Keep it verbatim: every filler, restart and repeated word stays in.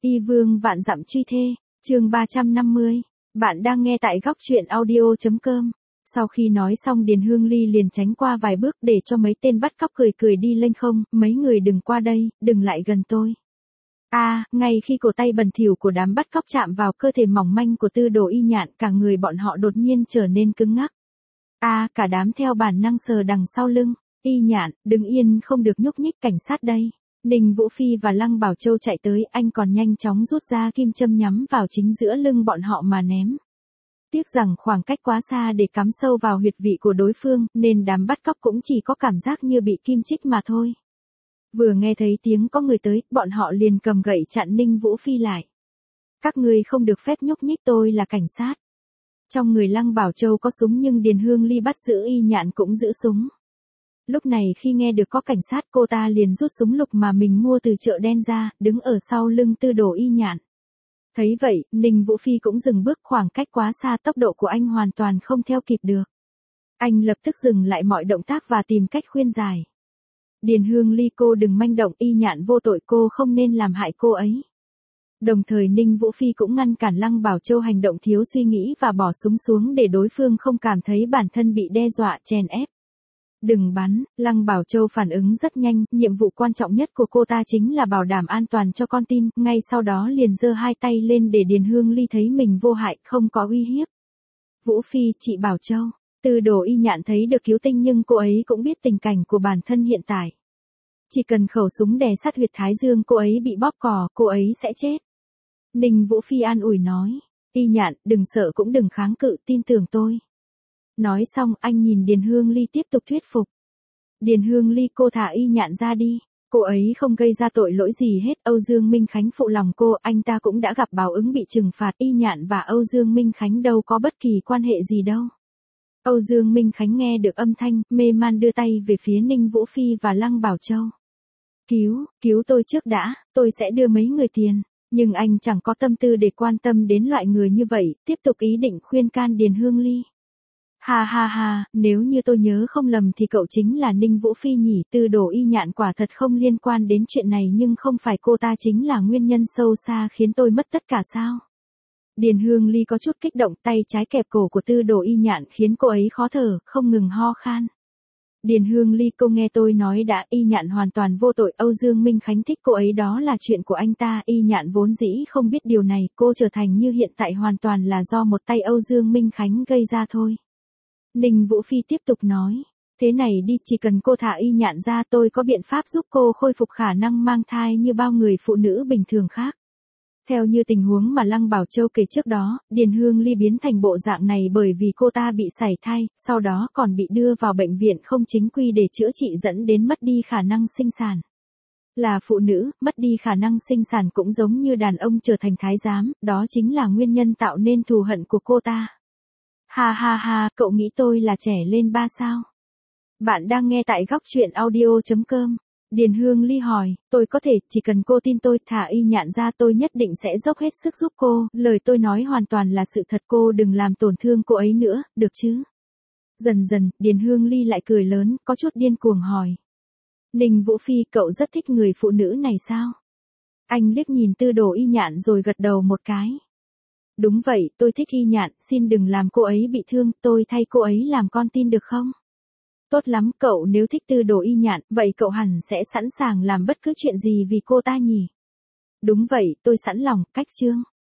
Y vương vạn dặm truy thê, chương ba trăm năm mươi. Bạn đang nghe tại góc truyện audio.com. Sau khi nói xong Điền Hương Ly liền tránh qua vài bước để cho mấy tên bắt cóc cười cười đi lên. Không, mấy người đừng qua đây, đừng lại gần tôi. A, à, ngay khi cổ tay bẩn thỉu của đám bắt cóc chạm vào cơ thể mỏng manh của Tư Đồ Y Nhạn, cả người bọn họ đột nhiên trở nên cứng ngắc. A, à, cả đám theo bản năng sờ đằng sau lưng. Y Nhạn, đứng yên không được nhúc nhích, cảnh sát đây. Ninh Vũ Phi và Lăng Bảo Châu chạy tới, anh còn nhanh chóng rút ra kim châm nhắm vào chính giữa lưng bọn họ mà ném. Tiếc rằng khoảng cách quá xa để cắm sâu vào huyệt vị của đối phương, nên đám bắt cóc cũng chỉ có cảm giác như bị kim chích mà thôi. Vừa nghe thấy tiếng có người tới, bọn họ liền cầm gậy chặn Ninh Vũ Phi lại. Các ngươi không được phép nhúc nhích, tôi là cảnh sát. Trong người Lăng Bảo Châu có súng nhưng Điền Hương Ly bắt giữ Y Nhạn cũng giữ súng. Lúc này khi nghe được có cảnh sát, cô ta liền rút súng lục mà mình mua từ chợ đen ra, đứng ở sau lưng Tư Đồ Y Nhạn. Thấy vậy, Ninh Vũ Phi cũng dừng bước, khoảng cách quá xa, tốc độ của anh hoàn toàn không theo kịp được. Anh lập tức dừng lại mọi động tác và tìm cách khuyên giải. Điền Hương Ly, cô đừng manh động, Y Nhạn vô tội, cô không nên làm hại cô ấy. Đồng thời Ninh Vũ Phi cũng ngăn cản Lăng Bảo Châu hành động thiếu suy nghĩ và bỏ súng xuống để đối phương không cảm thấy bản thân bị đe dọa chèn ép. Đừng bắn, Lăng Bảo Châu phản ứng rất nhanh, nhiệm vụ quan trọng nhất của cô ta chính là bảo đảm an toàn cho con tin, ngay sau đó liền giơ hai tay lên để Điền Hương Ly thấy mình vô hại, không có uy hiếp. Vũ Phi, chị Bảo Châu, Tư Đồ Y Nhạn thấy được cứu tinh nhưng cô ấy cũng biết tình cảnh của bản thân hiện tại. Chỉ cần khẩu súng đè sát huyệt thái dương cô ấy bị bóp cò, cô ấy sẽ chết. Ninh Vũ Phi an ủi nói, Y Nhạn, đừng sợ cũng đừng kháng cự, tin tưởng tôi. Nói xong anh nhìn Điền Hương Ly tiếp tục thuyết phục. Điền Hương Ly, cô thả Y Nhạn ra đi. Cô ấy không gây ra tội lỗi gì hết. Âu Dương Minh Khánh phụ lòng cô, anh ta cũng đã gặp báo ứng bị trừng phạt. Y Nhạn và Âu Dương Minh Khánh đâu có bất kỳ quan hệ gì đâu. Âu Dương Minh Khánh nghe được âm thanh, mê man đưa tay về phía Ninh Vũ Phi và Lăng Bảo Châu. Cứu, cứu tôi trước đã, tôi sẽ đưa mấy người tiền. Nhưng anh chẳng có tâm tư để quan tâm đến loại người như vậy, tiếp tục ý định khuyên can Điền Hương Ly. Ha ha ha, nếu như tôi nhớ không lầm thì cậu chính là Ninh Vũ Phi nhỉ. Tư Đồ Y Nhạn quả thật không liên quan đến chuyện này nhưng không phải cô ta chính là nguyên nhân sâu xa khiến tôi mất tất cả sao? Điền Hương Ly có chút kích động, tay trái kẹp cổ của Tư Đồ Y Nhạn khiến cô ấy khó thở, không ngừng ho khan. Điền Hương Ly, cô nghe tôi nói đã, Y Nhạn hoàn toàn vô tội, Âu Dương Minh Khánh thích cô ấy đó là chuyện của anh ta, Y Nhạn vốn dĩ không biết điều này, cô trở thành như hiện tại hoàn toàn là do một tay Âu Dương Minh Khánh gây ra thôi. Ninh Vũ Phi tiếp tục nói, thế này đi, chỉ cần cô thả Y Nhạn ra tôi có biện pháp giúp cô khôi phục khả năng mang thai như bao người phụ nữ bình thường khác. Theo như tình huống mà Lăng Bảo Châu kể trước đó, Điền Hương Ly biến thành bộ dạng này bởi vì cô ta bị sảy thai, sau đó còn bị đưa vào bệnh viện không chính quy để chữa trị dẫn đến mất đi khả năng sinh sản. Là phụ nữ, mất đi khả năng sinh sản cũng giống như đàn ông trở thành thái giám, đó chính là nguyên nhân tạo nên thù hận của cô ta. Ha ha ha, cậu nghĩ tôi là trẻ lên ba sao? Bạn đang nghe tại góc truyện audio.com. Điền Hương Ly hỏi, tôi có thể, chỉ cần cô tin tôi, thả Y Nhạn ra tôi nhất định sẽ dốc hết sức giúp cô, lời tôi nói hoàn toàn là sự thật, cô đừng làm tổn thương cô ấy nữa, được chứ? Dần dần, Điền Hương Ly lại cười lớn, có chút điên cuồng hỏi. Ninh Vũ Phi, cậu rất thích người phụ nữ này sao? Anh liếc nhìn Tư Đồ Y Nhạn rồi gật đầu một cái. Đúng vậy, tôi thích Y Nhạn, xin đừng làm cô ấy bị thương, tôi thay cô ấy làm con tin được không? Tốt lắm, cậu nếu thích Tư Đồ Y Nhạn, vậy cậu hẳn sẽ sẵn sàng làm bất cứ chuyện gì vì cô ta nhỉ? Đúng vậy, tôi sẵn lòng, cách chương.